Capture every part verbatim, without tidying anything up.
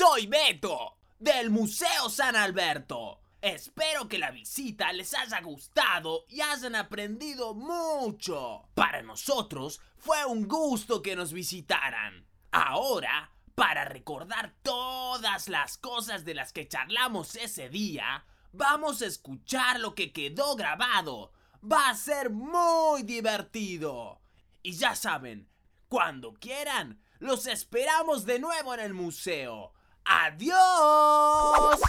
Soy Beto, del Museo San Alberto. Espero que la visita les haya gustado y hayan aprendido mucho. Para nosotros fue un gusto que nos visitaran. Ahora, para recordar todas las cosas de las que charlamos ese día, vamos a escuchar lo que quedó grabado. Va a ser muy divertido. Y ya saben, cuando quieran, los esperamos de nuevo en el museo. ¡Adiós!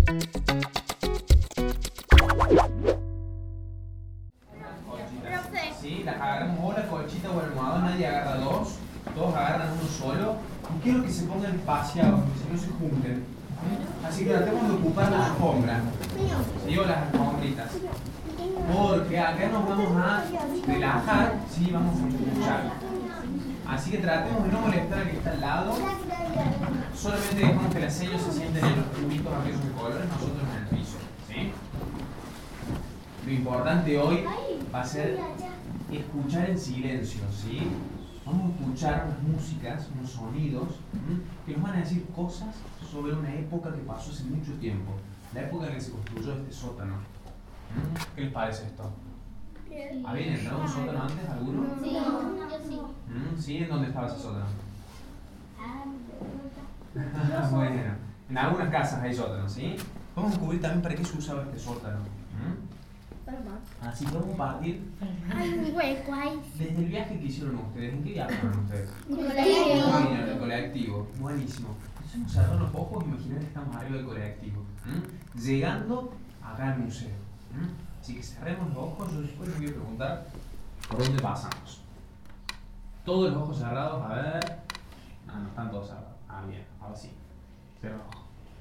Sí, las agarramos o la colchita o el almohadón, nadie agarra dos, todos agarran uno solo. Y quiero que se pongan espaciados, porque si no se junten. Así que tratemos de ocupar la alfombra, ¿sí? O las alfombritas. Porque acá nos vamos a relajar, sí, vamos a escuchar. Así que tratemos de no molestar al que está al lado. Solamente dejamos que las sellos se sienten en los cubitos aquellos de colores, nosotros en el piso, ¿sí? Lo importante hoy va a ser escuchar en silencio, ¿sí? Vamos a escuchar unas músicas, unos sonidos, ¿m? que nos van a decir cosas sobre una época que pasó hace mucho tiempo. La época en que se construyó este sótano. ¿M? ¿Qué les parece esto? ¿Habían entrado a un sótano antes alguno? Sí, yo sí. ¿Mm? ¿Sí? ¿En dónde estaba ese sótano? Bueno, en algunas casas hay sótanos, ¿sí? Vamos a descubrir también para qué se usaba este sótano. ¿Mm? Así que vamos a partir Hay un hueco ahí. desde el viaje que hicieron ustedes. ¿En qué viaje fueron ustedes? Colectivo. Ah, en el colectivo. Buenísimo. Entonces vamos a cerrar los ojos y imaginar que estamos arriba del colectivo. ¿Mm? Llegando acá al museo. ¿Mm? Así que cerremos los ojos. Yo después les voy a preguntar por dónde pasamos. Todos los ojos cerrados, a ver. Ah, no están todos cerrados. Ah, bien, ahora sí. Cierra los ojos.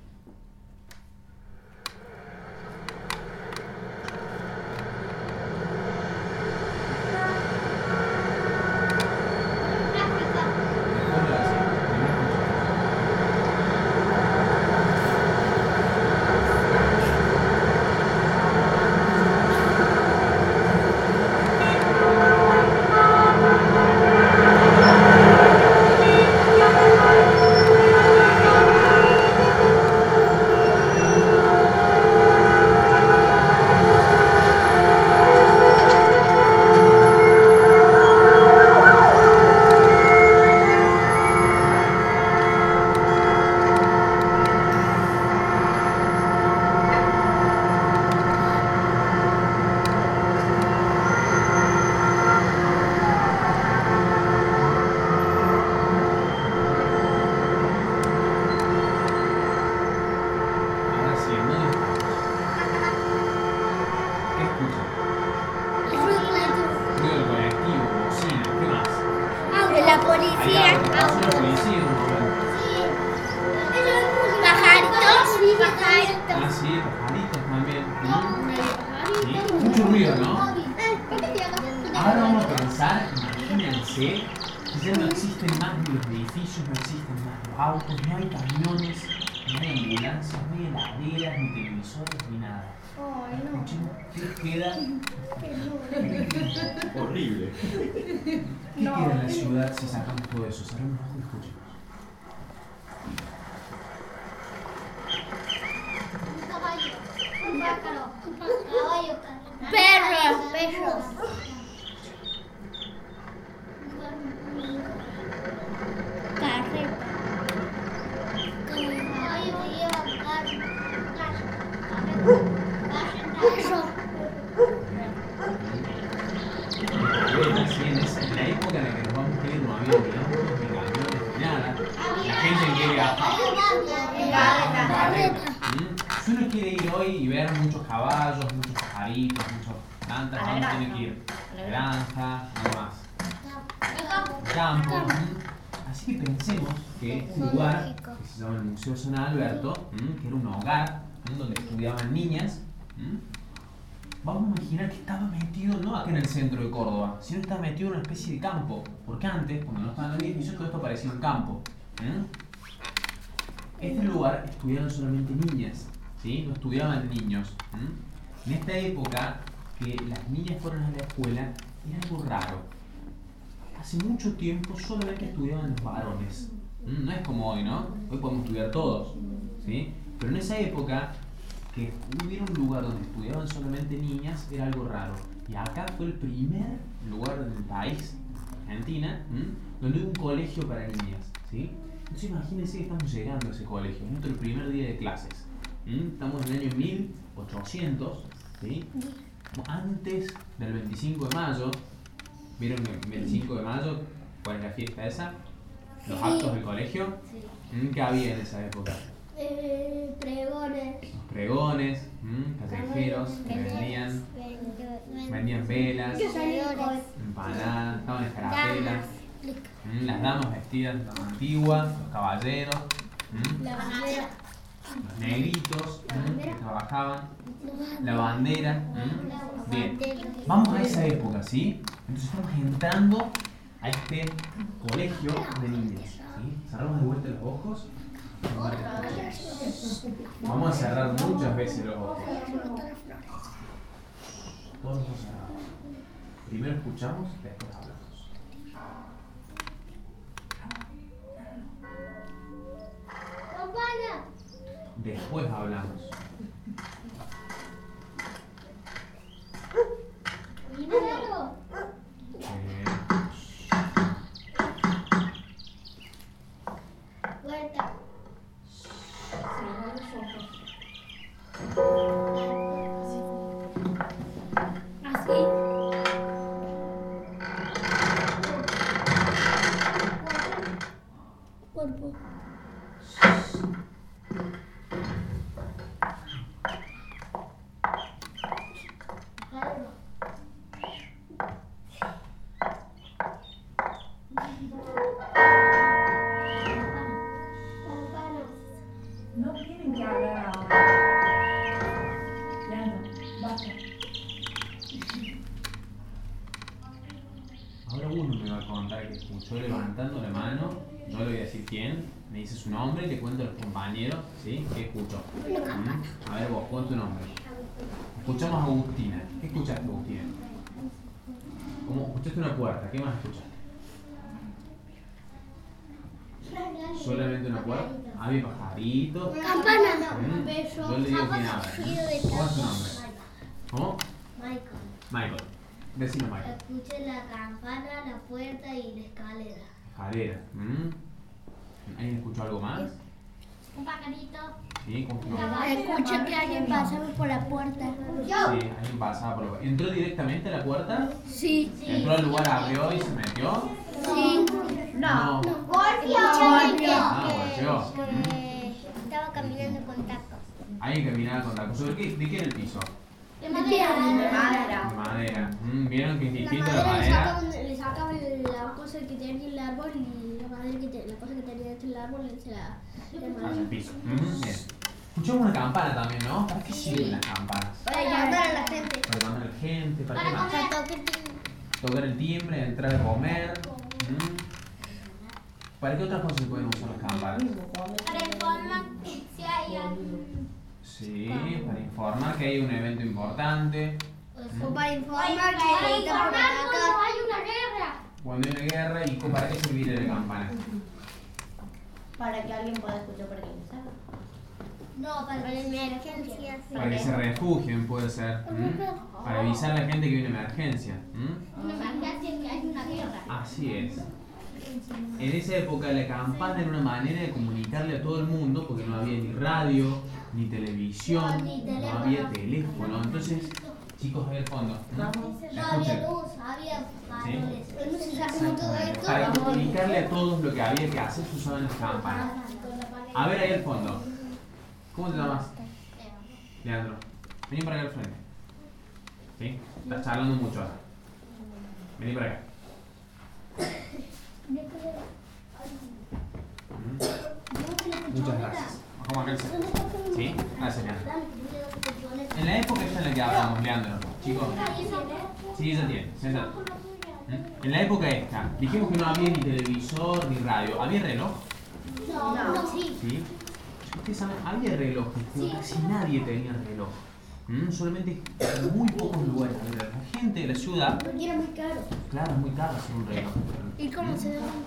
La policía. Pajaritos. Pajaritos. Ah, sí, pajaritos también. ¿Sí? Mucho ruido, ¿no? Ahora vamos a pensar, imagínense, que ya no existen más ni los edificios, no existen más los autos, no hay camiones, no hay ambulancias, no hay heladeras, ni televisores, ni nada. Escuchemos qué queda. Horrible. ¿Qué queda en la ciudad si sacamos todo eso? Cerremos los ojos y escuchemos. Un caballo. Un pájaro. Caballo. Perros. Perros. Carreta. Caballo que lleva carro. Carro. Sí, en, esa, en la época en la que nos vamos a ir no había ni autos, ni camiones, ni nada. La gente quiere viajar. Si uno quiere ir hoy y ver muchos caballos, muchos pajaritos, muchos plantas, ¿a dónde tiene que ir? Granja, nada más. Campo. Así que pensemos que este lugar, que se llama el Museo San Alberto, que era un hogar donde estudiaban niñas, vamos a imaginar que estaba metido no acá en el centro de Córdoba, sino que estaba metido en una especie de campo. Porque antes, cuando no estaban los edificios, todo esto parecía un campo. Este lugar estudiaban solamente niñas, ¿sí? No estudiaban niños. En esta época, que las niñas fueron a la escuela, era algo raro. Hace mucho tiempo solamente estudiaban los varones. ¿Mm? No es como hoy, ¿no? Hoy podemos estudiar todos, ¿sí? Pero en esa época, que hubiera un lugar donde estudiaban solamente niñas era algo raro. Y acá fue el primer lugar del país, Argentina, ¿m? donde hubo un colegio para niñas, ¿sí? Entonces imagínense que estamos llegando a ese colegio, es nuestro primer día de clases. ¿M? Estamos en el año mil ochocientos, ¿sí? Antes del veinticinco de mayo. ¿Vieron que el veinticinco de mayo, cuál es la fiesta esa? Los actos del colegio. ¿M? ¿Qué había en esa época? Eh, pregones. Los pregones, ¿m? callejeros que vendían, vendían velas, empanadas, estaban en escarapelas, ¿m? las damas vestidas antiguas, los caballeros, ¿m? los negritos, ¿m? que trabajaban, la bandera. ¿M? Bien, vamos a esa época, ¿sí? Entonces estamos entrando a este colegio de niños, ¿sí? Cerramos de vuelta los ojos. Vamos a cerrar muchas veces los ojos. Todos los ojos cerrados. Primero escuchamos, después hablamos. Después hablamos. Eh, Vuelta. Así. Cuerpo. No tienen que hablar ahora. Ya no, basta. Ahora uno me va a contar que escuchó levantando la mano. Yo le voy a decir quién. Me dice su nombre y le cuento a los compañeros, ¿sí? ¿Qué escuchó? ¿Mm? A ver vos, pon tu nombre. Escuchamos a Agustina. ¿Qué escuchaste, Agustina? ¿Cómo? Escuchaste una puerta. ¿Qué más escuchaste? Solamente una puerta. Había pajaritos. Campana. ¿Mm? Yo le digo quién habla. ¿Cómo es tu nombre? ¿Cómo? Michael. Michael. Decime, Michael. Escuché la campana, la puerta y la escalera. Escalera. ¿Mm? ¿Alguien escuchó algo más? Un pajarito. Sí, ¿cómo es tu nombre? Escuché que alguien pasaba por la puerta. Sí, alguien pasaba por lo... ¿Entró directamente a la puerta? Sí. ¿Entró al lugar, abrió y se metió? Sí. No. Golpeó. Ah, golpeó. Que estaba caminando con tacos. Alguien caminaba con tacos. ¿Sobre qué? ¿De qué era el piso? De madera. De madera. Mm, ¿Vieron que es distinto la madera? Le sacaban la cosa que tenía el árbol y la madera que te- la cosa que tenía dentro del árbol se la Hacia el piso. Mm, bien. Escuchamos una campana también, ¿no? ¿Para qué sirven las campanas? para llamar a la gente. Para llamar a la gente, ¿para qué más? Para tocar. Tocar el timbre, entrar a comer. Mm. ¿Para qué otras cosas se pueden usar las campanas? Para informar si hay algún. Sí, para informar que hay un evento importante. O para informar que está por acá. Hay una guerra. Cuando hay una guerra, ¿y para qué serviría la campana? Para que alguien pueda escuchar para que lo sepa. No, para emergencias. Para que se refugien, puede ser. ¿Mm? Para avisar a la gente que hay una emergencia. ¿Mm? Una emergencia que hay una guerra. Así es. En esa época la campana era una manera de comunicarle a todo el mundo porque no había ni radio, ni televisión, no había teléfono. Entonces, chicos, ahí al fondo. ¿Mm? No había Escuchen. luz, había faroles. Sí. Entonces sacamos todo esto. Para comunicarle a todos lo que había que hacer se usaban las campanas. A ver ahí al fondo. ¿Cómo te llamas? Leandro. Vení para acá al frente. ¿Sí? Estás charlando mucho ahora. Vení para acá. Mm. Muchas gracias. Vamos acá al centro. ¿Sí? Gracias, Leandro. En la época esta en la que hablamos, Leandro, chicos. Sí, ya tiene. Siéntate. ¿Mm? En la época esta, dijimos que no había ni televisor ni radio. ¿Había reloj? No, no, sí. ¿Sí? Ustedes saben, había relojes, pero casi nadie tenía reloj. ¿Mm? Solamente en muy pocos lugares. La gente de la ciudad, Porque era muy caro. claro, es muy caro hacer un reloj. ¿Y cómo se daban cuenta?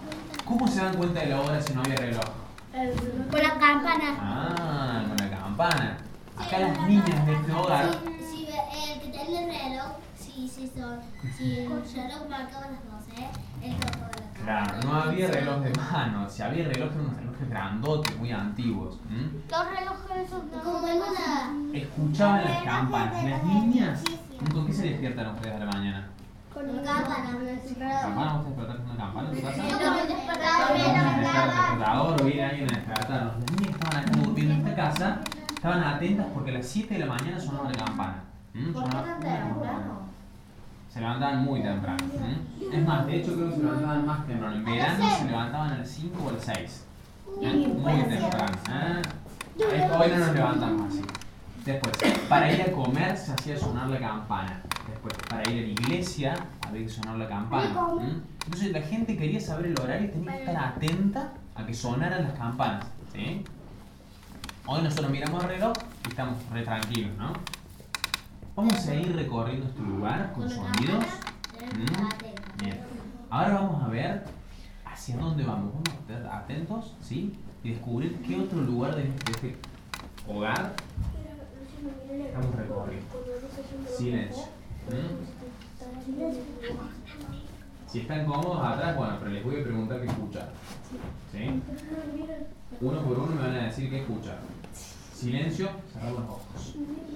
¿Cómo se dan cuenta de la hora si no había reloj? Con la campana. Ah, con la campana. Acá las niñas de este hogar. Si, si el que tiene el reloj, si, si, son, si el reloj marcaba las doce, el reloj de la Claro, no había reloj de mano. Si había reloj, eran unos relojes grandotes, muy antiguos. ¿Mm? Los relojes son como en una... Escuchaban las campanas. Las niñas, ¿con qué se despiertan ustedes a la mañana? Con una campana. ¿Campana? ¿Vos te despertás con una campana en tu casa? No, ¿Vos despertador o viene alguien a despertarnos? Las niñas estaban acá durmiendo en esta casa, estaban atentas porque a las siete de la mañana sonaba la campana. ¿Mm? ¿Por qué Sonaba tan una campana. temprano? Se levantaban muy temprano. ¿Mm? Es más, de hecho creo que se levantaban más temprano. En verano se levantaban a las cinco o a las seis. ¿Eh? Muy temprano. ¿Eh? Esto hoy no nos levantamos así. Después, para ir a comer se hacía sonar la campana. Después, para ir a la iglesia había que sonar la campana. ¿Mm? Entonces la gente quería saber el horario y tenía que estar atenta a que sonaran las campanas. ¿Sí? Hoy nosotros miramos el reloj y estamos re tranquilos, ¿no? Vamos a ir recorriendo este lugar con sonidos. ¿Mm? Bien. Ahora vamos a ver hacia dónde vamos. Vamos a estar atentos, ¿sí? Y descubrir qué otro lugar de este, de este hogar estamos recorriendo. Silencio. ¿Mm? Si están cómodos atrás, bueno, pero les voy a preguntar qué escuchan. ¿Sí? Uno por uno me van a decir qué escuchan. Silencio, cerramos los ojos.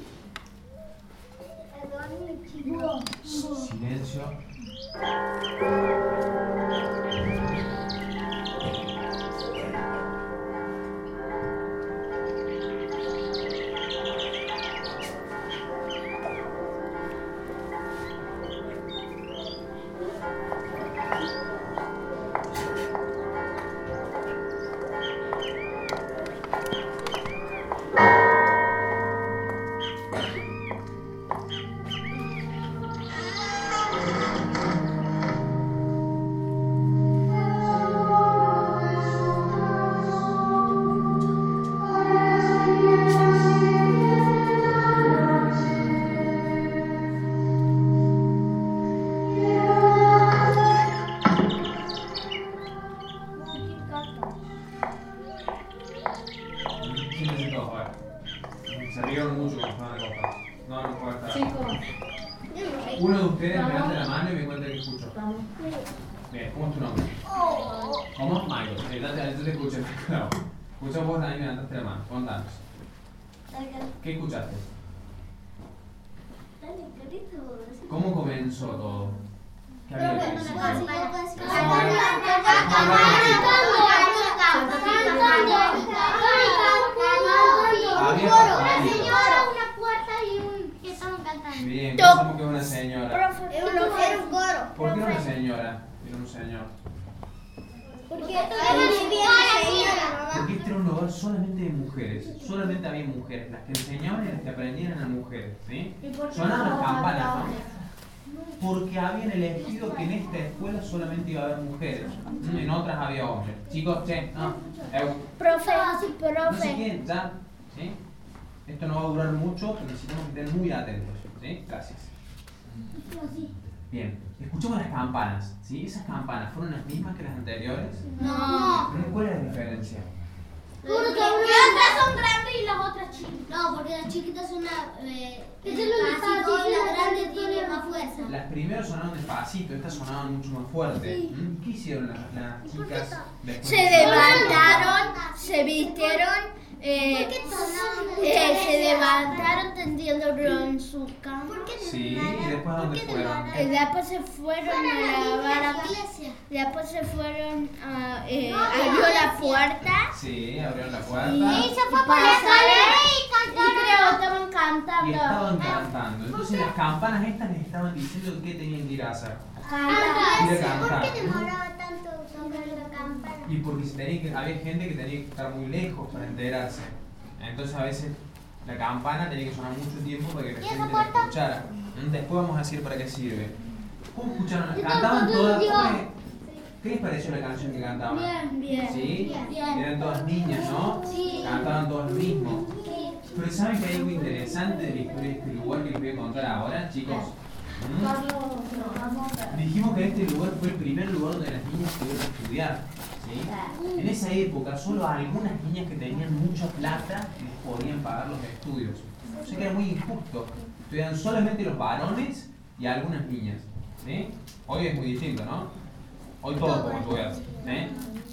Silencio. Se rieron mucho cuando estaban acostados. No, no puedo estar. Uno de ustedes me levanta la mano y me cuenta que escucho. Bien, ¿cómo es tu nombre? ¿Cómo? Michael. Eh, date, date, te escuché. Claro. Escucha vos también me levantaste la mano. Contanos. ¿Qué escuchaste? ¿Cómo comenzó todo? ¿Qué había al principio? Había pasado. Bien, pensamos que es una señora. Era un coro. ¿Por qué era una señora? Era un señor. Porque señora. Porque este era un hogar solamente de mujeres. Solamente había mujeres. Las que enseñaban y las que aprendían eran mujeres. ¿Sí? Sonaban las campanas, ¿no? Porque habían elegido que en esta escuela solamente iba a haber mujeres. En otras había hombres. Chicos, che, no. Eu. Profe, No sé profe. quién, ya. ¿Sí? Esto no va a durar mucho, pero necesitamos que estén muy atentos. ¿Sí? Gracias. Bien, escuchemos las campanas. ¿Sí? ¿Esas campanas fueron las mismas que las anteriores? No. ¿Cuál es la diferencia? Porque otras son grandes y las otras chiquitas. No, porque las chiquitas son la, eh, despacito y las grandes tienen más fuerza. Las primeras sonaban despacito, estas sonaban mucho más fuerte. Sí. ¿Mm? ¿Qué hicieron las, las chicas después? Se de- levantaron, se vistieron, eh, eh, se levantaron, tendieron su cama. Sí, y después ¿a dónde fueron? Y después se fueron a lavar a Después se fueron a... Eh, abrió la puerta. Sí, abrieron la puerta. Y pasaron y creo que estaban cantando. Y estaban cantando. Entonces las campanas estas les estaban diciendo qué tenían que ir a hacer. Cantando. Ir a cantar. tanto tocar la campana? Y porque se tenía que, había gente que tenía que estar muy lejos para enterarse. Entonces a veces la campana tenía que sonar mucho tiempo para que la gente la escuchara. Después vamos a decir para qué sirve. ¿Cómo escucharon? ¿Cantaban todas? ¿Cómo es? ¿Qué les pareció la canción que cantaban? Bien, bien. ¿Sí? Bien. Eran todas niñas, ¿no? Sí. Cantaban todas lo mismo. Pero ¿saben que hay algo interesante de la historia de este lugar que les voy a contar ahora, chicos? ¿Mm? Dijimos que este lugar fue el primer lugar donde las niñas pudieron estudiar. ¿sí? En esa época solo algunas niñas que tenían mucha plata les podían pagar los estudios. O sea que era muy injusto. Estudiaban solamente los varones y algunas niñas, ¿sí? Hoy es muy distinto, ¿no? Hoy todos podemos estudiar, ¿sí?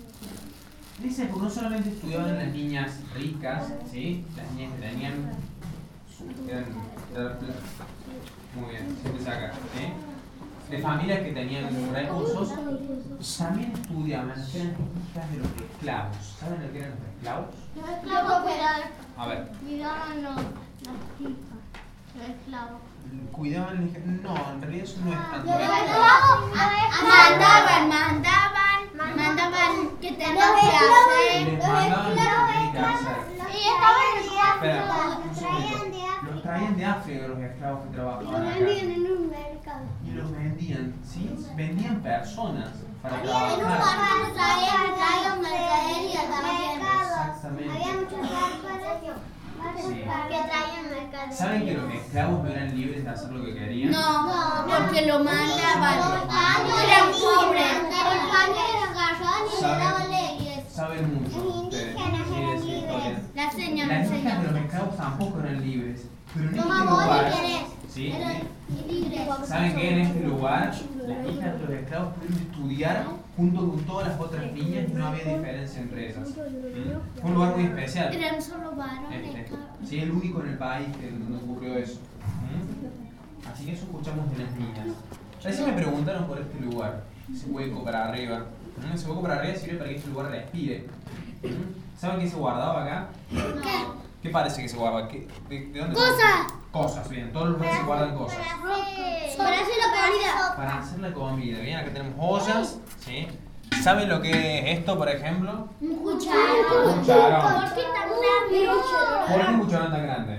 En esa época no solamente estudiaban las niñas ricas, ¿sí? Las niñas que tenían... Eran, eran, muy bien, siempre saca, ¿sí? De familias que tenían recursos, también estudiaban las que eran hijas de los esclavos. ¿Saben lo que eran los esclavos? Los esclavos A ver. cuidaban los, las hijas, los esclavos. Cuidaban, no, en realidad eso no es tanto. Los esclavos mandaban, mandaban, mandaban que tenían que hacer. Les mandaban lo que tenían que hacer. Y estaban en Espera, África. un segundito. Los traían de África los esclavos que trabajaban acá. en un mercado. Y los vendían, ¿sí? Vendían personas para En un trabajar. barco traían, traían mercadería también. Exactamente. Había muchos barcos Sí. que traían mercadería. ¿Saben que los esclavos no eran libres de hacer lo que querían? No, porque lo mandaban. Eran pobres. Los españoles agarraban y le daban leyes. Saben mucho. Los ustedes. indígenas Sí, eran es historia. libres. La señal, Las la hijas de señal. los esclavos tampoco eran libres. Pero en este Toma vos lugar, y querés. ¿sí? Eran libres. ¿Saben que en este lugar las hijas de los esclavos pudieron estudiar junto con todas las otras niñas y no había diferencia entre ellas? ¿Mm? Fue un lugar muy especial. Eran solo varones. Este. Sí, el único en el país que no ocurrió eso. ¿Mm? Así que eso escuchamos de las niñas. Recién me preguntaron por este lugar, ese hueco para arriba. ¿Mm? Ese hueco para arriba sirve para que ese lugar respire. ¿Mm? ¿Saben qué se guardaba acá? ¿Qué? ¿Qué parece que se guardaba? ¿Qué- de, de dónde? Cosas. Cosas, bien. En todos los lugares se guardan cosas. Para hacer la comida. Para hacer la comida. Bien, acá tenemos ollas, ¿sí? ¿Saben lo que es esto, por ejemplo? Un cucharón. Un cucharón. ¿Por qué tan grande? ¿Por qué un cucharón tan grande?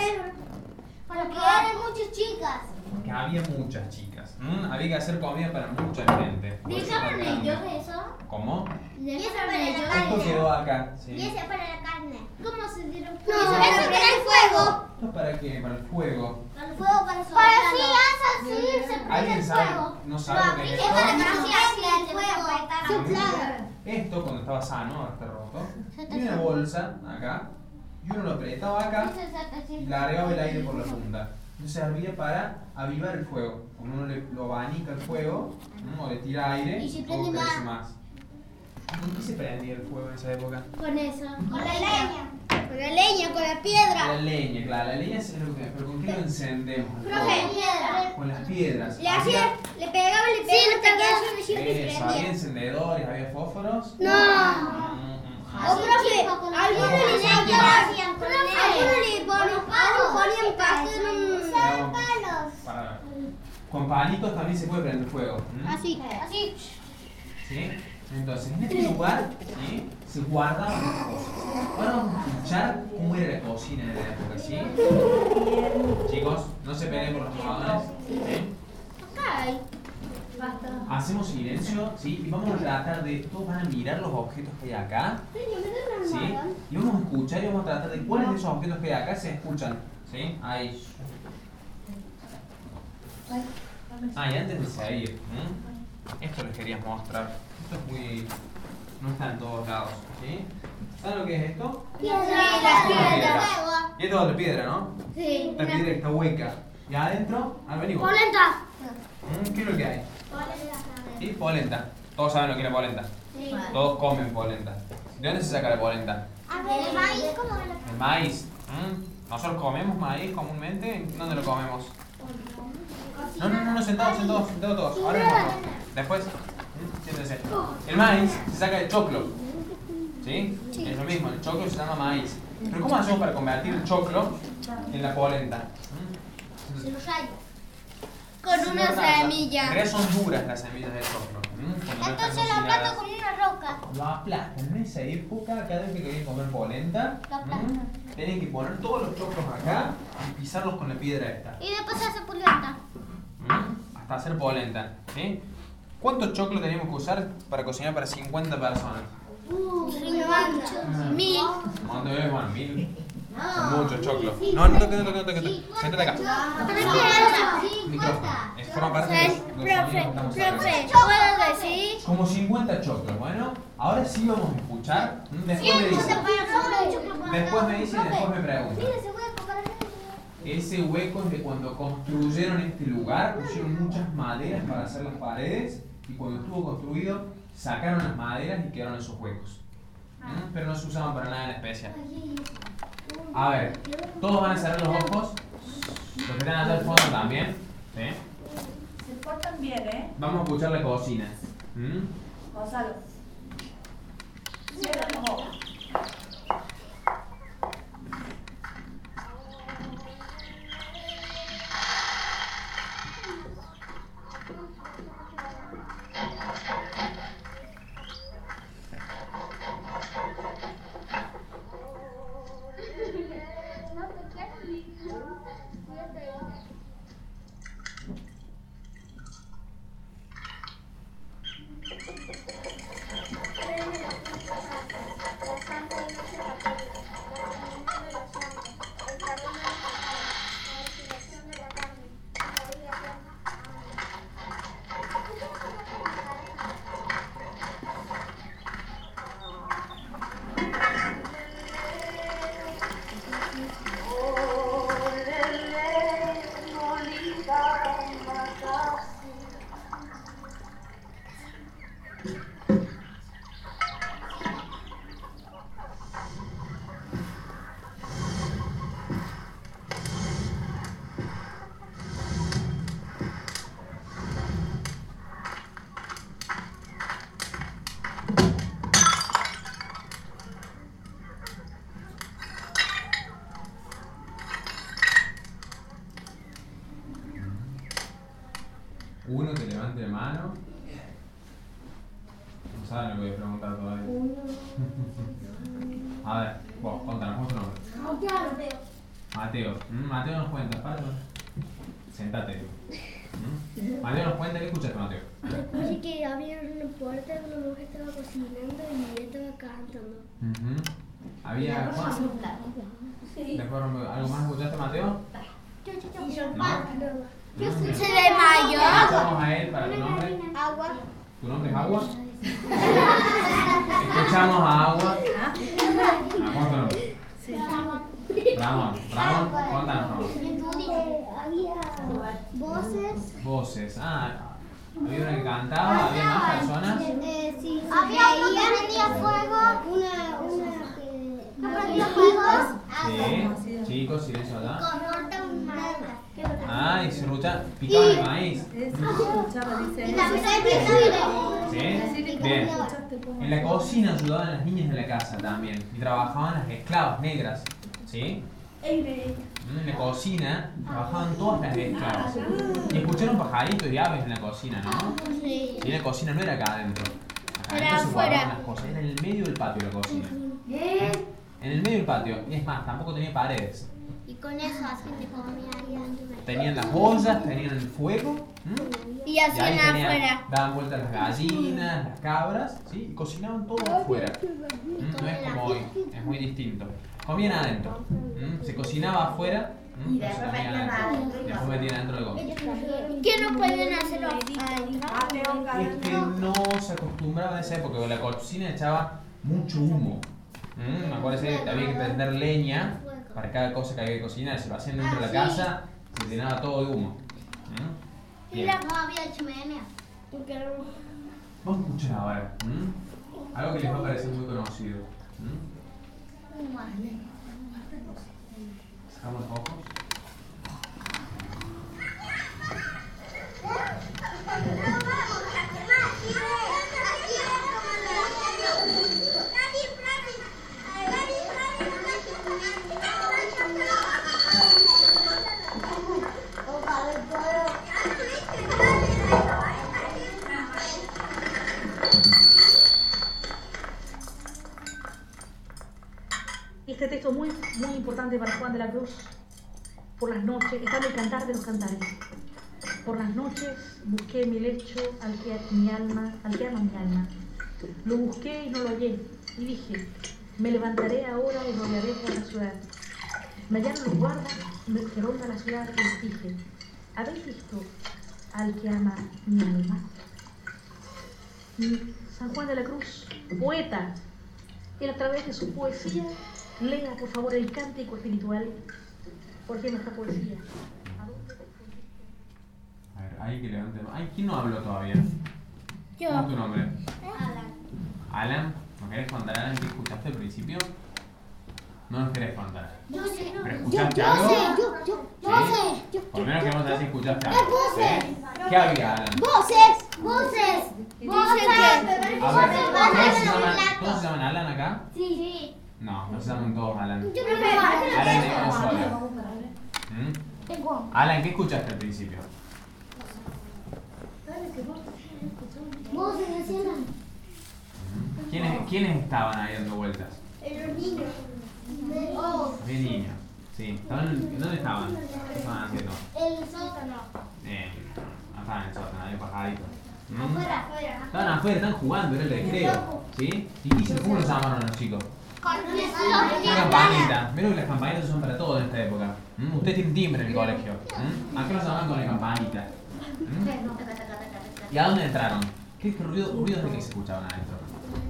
Porque eran muchas chicas. Porque había muchas chicas. ¿Mm? Había que hacer comida para mucha gente. Por eso tan ¿Dejaron grande. ellos eso? ¿Cómo? ¿Dejaron ellos Esto quedó acá, ¿sí? Y ese para la carne. ¿Cómo se dieron No, cuenta? Eso era el fuego. ¿Esto es para qué? Para el fuego. Para el fuego, para Para si así se prende ¿Alguien el sabe? fuego. ¿No sabe lo que es Es para esto? que así hacía el fuego. Esto, cuando estaba sano, ahora está roto, tiene una bolsa acá y uno lo apretaba acá y largaba el aire por la punta. Entonces servía para avivar el fuego. Cuando uno le, lo abanica el fuego, ¿no? O le tira aire, Y se todo prende crece más. más. ¿Con qué se prendía el fuego en esa época? Con eso. Con la leña. Con la leña, con la piedra. La leña, claro, la leña es lo que... Pero ¿con qué lo encendemos? el fuego? Profe, piedra. Con las piedras. Le hacía, le pegaba, le pegaba hasta que eso siempre Eso, había prendía. encendedores, había fósforos. No. Mm, mm. O profe, algunos le hacían, algunos le ponían, algunos ponían pasto en un... Usaban Para- Con palitos también se puede prender fuego. ¿Mm? Así, así. ¿Sí? Entonces, en este lugar, ¿sí? Se guardaban las cosas. Ahora vamos a escuchar cómo era la cocina de la época, ¿sí? Chicos, no se peleen por los jugadores. ¿Sí? Acá hay. Hacemos silencio, ¿sí? Y vamos a tratar de... Todos van a mirar los objetos que hay acá, ¿sí? Y vamos a escuchar y vamos a tratar de cuáles de esos objetos que hay acá se escuchan, ¿sí? Ahí. Ah, y antes de seguir, ¿m? Esto les quería mostrar. Esto es muy... no está en todos lados, ¿sí? ¿Saben lo que es esto? Piedra. Piedra. Y esto es de piedra, ¿no? Sí. La piedra que está hueca. Y adentro, al venir vos. Polenta. ¿Mm? ¿Qué es lo que hay? ¿Sí? Polenta. Todos saben lo que es la polenta. Sí. Todos comen polenta. ¿De dónde se saca la polenta? ¿El maíz cómo lo El maíz. ¿Mm? Nosotros comemos maíz comúnmente. ¿Dónde lo comemos? No, no, no, no, sentados, sentados, sentados todos. Ahora mismo no. Después, ¿Mm? siéntense. El maíz se saca del choclo. ¿Sí? Es lo mismo, el choclo se llama maíz. Pero ¿cómo hacemos para convertir el choclo en la polenta? ¿Mm? Se lo rayo. Se Con lo una raya. semilla. En realidad son duras las semillas del choclo. ¿Mm? Cuando no están Entonces lo cocinadas. aplasto con una roca. Lo aplastan. En esa época, cada vez que querían comer polenta, Lo aplastan. ¿m? Tienen que poner todos los choclos acá y pisarlos con la piedra esta. Y después se hace polenta. ¿M? Hasta hacer polenta. ¿Sí? ¿Cuántos choclos teníamos que usar para cocinar para cincuenta personas? Uh, cincuenta. Mil. ¿Cuánto es? Bueno, mil. Son muchos choclos. No, no toques, no toques, no toques. Siéntate acá. Micrófono. Es forma parte de los sonidos que estamos haciendo. ¿puedo decir? Como cincuenta choclos. Bueno, ahora sí vamos a escuchar. Después me dicen. Después me dicen y después me preguntan. Ese hueco es de cuando construyeron este lugar, pusieron muchas maderas para hacer las paredes y cuando estuvo construido sacaron las maderas y quedaron esos huecos. ¿Mm? Pero no se usaban para nada en especial. A ver, todos van a cerrar los ojos. Los que están allá al fondo también. ¿Sí? Se portan bien, ¿eh? Vamos a escuchar la cocina. ¿Mm? Gonzalo. Cierra los ojos. Uno que levante la mano. No saben lo que voy a preguntar todavía. A ver, vos, contanos, ¿cómo es tu nombre? Mateo. Mm, Mateo nos cuenta, para. Sentate. Mm. Mateo nos cuenta, ¿qué escuchaste, Mateo? Escuché que había una puerta y una mujer estaba cocinando y ella estaba cantando. Uh-huh. ¿Había Juan? Sí. ¿Algo más escuchaste, Mateo? Y yo, ¿No? se desmayó. Escuchamos a él para tu nombre. Agua. ¿Tu nombre es Agua? Escuchamos a Agua. Ah, ¿cómo es tu nombre? Ramón. Ramón, contanos, Ramón. Había voces. Voces. Ah, había una que cantaba, había más personas. Eh, sí, había una que prendía fuego. Una, una que prendía fuego. Sí, chicos, silencio allá. Con horta humana. Ah, y se rucha, picaban el maíz. Y también hay ¿Sí? Bien. En la cocina ayudaban las niñas de la casa también. Y trabajaban las esclavas negras. ¿Sí? En la cocina trabajaban todas las esclavas. Y escucharon pajaritos y aves en la cocina, ¿no? Sí. Y la cocina no era acá adentro. Acá Era adentro se guardaban afuera. las cosas. Era en el medio del patio la cocina. En el medio del patio. Y es más, tampoco tenía paredes. Y con eso hacen de comida ahí adentro. Tenían las ollas, tenían el fuego. ¿M? Y Y ahí hacían tenían, afuera. daban vueltas las gallinas, las cabras, ¿sí? Y cocinaban todo afuera. ¿Mm? No es como hoy, es muy distinto. Comían adentro. ¿Mm? Se cocinaba afuera. ¿Mm? Y Pero se después comía metían adentro. adentro y Después metían adentro de comida. ¿Qué no pueden hacer los Es que no se acostumbraba en esa época, porque la cocina echaba mucho humo. ¿Mm? Me acuerdo que había que prender leña para cada cosa que había que cocinar. Se lo hacían dentro de la casa, se llenaba todo de humo. ¿Mm? Bien. No había chimenea. Vamos a escuchar ahora. ¿Mm? Algo que les va a parecer muy conocido. ¿Mm? Sacamos los ojos. Este texto es muy, muy importante para Juan de la Cruz. Por las noches, está en el Cantar de los Cantares. Por las noches busqué mi lecho al que mi alma, al que ama mi alma. Lo busqué y no lo hallé. Y dije, me levantaré ahora y rodearé por la ciudad. Mediano los guardas, se ronda la ciudad y les dice: ¿habéis visto al que ama mi alma? Y San Juan de la Cruz, poeta, él a través de su poesía, lea por favor el cántico espiritual. ¿Por qué nuestra poesía? A ver, hay que levantar. Ay, ¿quién no habló todavía? Yo. ¿Cómo es tu nombre? Alan. Alan. ¿No querés contar, Alan, qué escuchaste al principio? No nos querés contar. Yo sé. ¿Pero Yo, escuchaste yo algo? sé. Yo, yo, yo ¿Sí? sé. Yo, Por lo menos queremos saber si escuchaste Las algo. voces. ¿Sí? ¿Qué había, Alan? Voces. Voces. Voces. A ver, ¿todos se llaman, Voces. ¿todos se llaman Alan acá? Sí. No, no se llaman todos Alan. Yo no me Alan es uno solo. ¿Mm? Tengo. Alan, ¿qué escuchaste al principio? Voces decían. ¿Quiénes, ¿Quiénes estaban ahí dando vueltas? Los niños. Oh. Bien niños. Sí. ¿Estaban, ¿Dónde estaban? ¿Qué estaban haciendo? El sótano. Eh, no estaban en el sótano, ahí pajaditos. ¿Mm? Afuera, afuera. Estaban afuera, estaban jugando, era el recreo. ¿Sí? ¿Y cómo los llamaron a los chicos? Con Una campanita. Mira que las campanitas son para todo en esta época. ¿Mm? Usted tiene timbre en el colegio. ¿Mm? Acá los llaman con la campanita. ¿Mm? ¿Y a dónde entraron? ¿Qué, qué ruido, ruidos de qué se escuchaban adentro?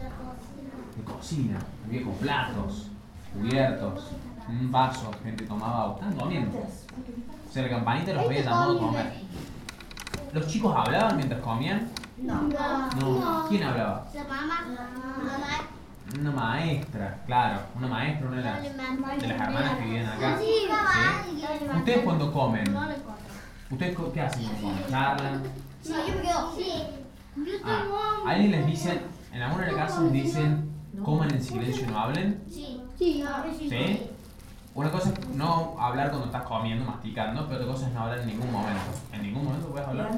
De cocina. Había con platos, cubiertos, ¿Mm? vasos, gente tomaba agua. Estaban comiendo. O sea, la campanita los había llamado a comer. ¿Los chicos hablaban mientras comían? No. No. ¿Quién hablaba? La mamá. Mamá. Una maestra, claro, una maestra, una de las, de las hermanas que viven acá. Sí, ¿Sí? Ustedes cuando comen, No le corto. ¿ustedes co- qué hacen cuando comen? ¿Charlan? Sí, yo me quedo. Sí. Yo Ah, tengo ¿a alguien les dicen, en alguna de las casas les dicen, coman en silencio y no hablen? Sí. Sí. ¿Sí? Una cosa es no hablar cuando estás comiendo, masticando, pero otra cosa es no hablar en ningún momento. ¿En ningún momento puedes hablar?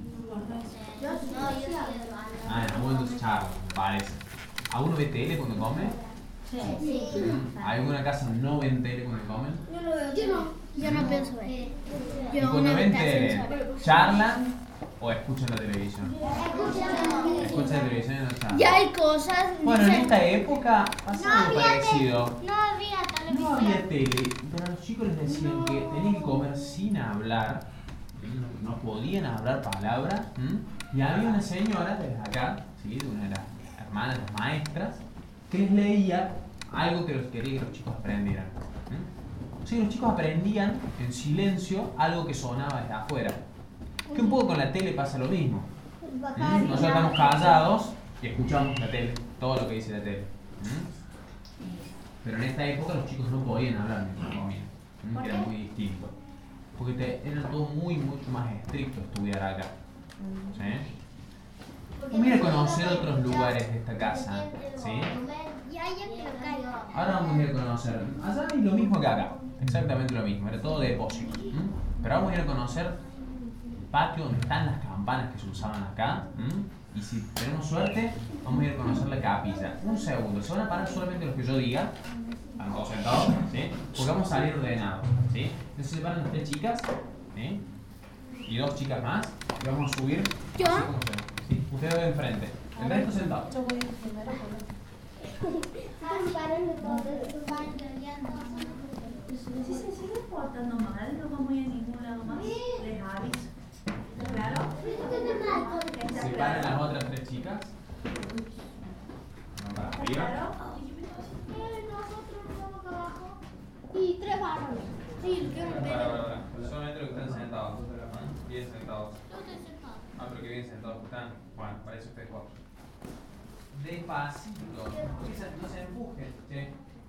Yo sí. Ah, en algún momento se charla, me parece. ¿Alguno ve tele cuando come? Sí. ¿Hay alguna casa no ven tele cuando comen? Yo no veo. Yo no. Yo no pienso ver. ¿Y cuando ven tele, charlan o escuchan la televisión? Escuchan la televisión y no charlan. Ya hay cosas. Bueno, en dicen- esta época pasa No algo había parecido. tele. No había No había televisión. tele, pero a los chicos les decían que tenían que comer sin hablar, no, no podían hablar palabra, ¿m? Y había una señora desde acá, ¿sí? De una de las hermanas, las maestras, que les leía algo que los quería que los chicos aprendieran. ¿M? O sea, que los chicos aprendían en silencio algo que sonaba desde afuera. Que un poco con la tele pasa lo mismo. ¿M? Nosotros estamos callados y escuchamos la tele, todo lo que dice la tele. ¿M? Pero en esta época los chicos no podían hablar mientras comían. ¿Mm? Era muy distinto. Porque te, era todo muy, mucho más estricto estudiar acá. ¿Sí? Vamos a ir a conocer otros lugares de esta casa. ¿Sí? Y hay que lo caiga. Ahora vamos a ir a conocer. Allá hay lo mismo que acá. Exactamente lo mismo. Era todo de depósito. ¿Mm? Pero vamos a ir a conocer el patio donde están las campanas que se usaban acá. ¿Mm? Y si tenemos suerte, vamos a ir a conocer la capilla. Un segundo, se van a parar solamente los que yo diga. Están todos sentados, ¿sí? Porque vamos a salir ordenados, ¿sí? Entonces se paran las tres chicas, ¿sí? Y dos chicas más. Y vamos a subir. ¿Yo? Así como se ve, ¿sí? Ustedes ven enfrente. El resto sentados. Si se sigue portando mal, no vamos a ir a ningún lado más. Les aviso. ¿Claro? Se paran las otras tres chicas. Van para arriba. Y tres varones. Sí, yo Para, para, para. Solamente los que están sentados. ¿Mm? Bien sentados. Ah, pero que bien sentados están. Bueno, para eso ustedes cuatro. Despacito. No se, no se empujen, ¿sí?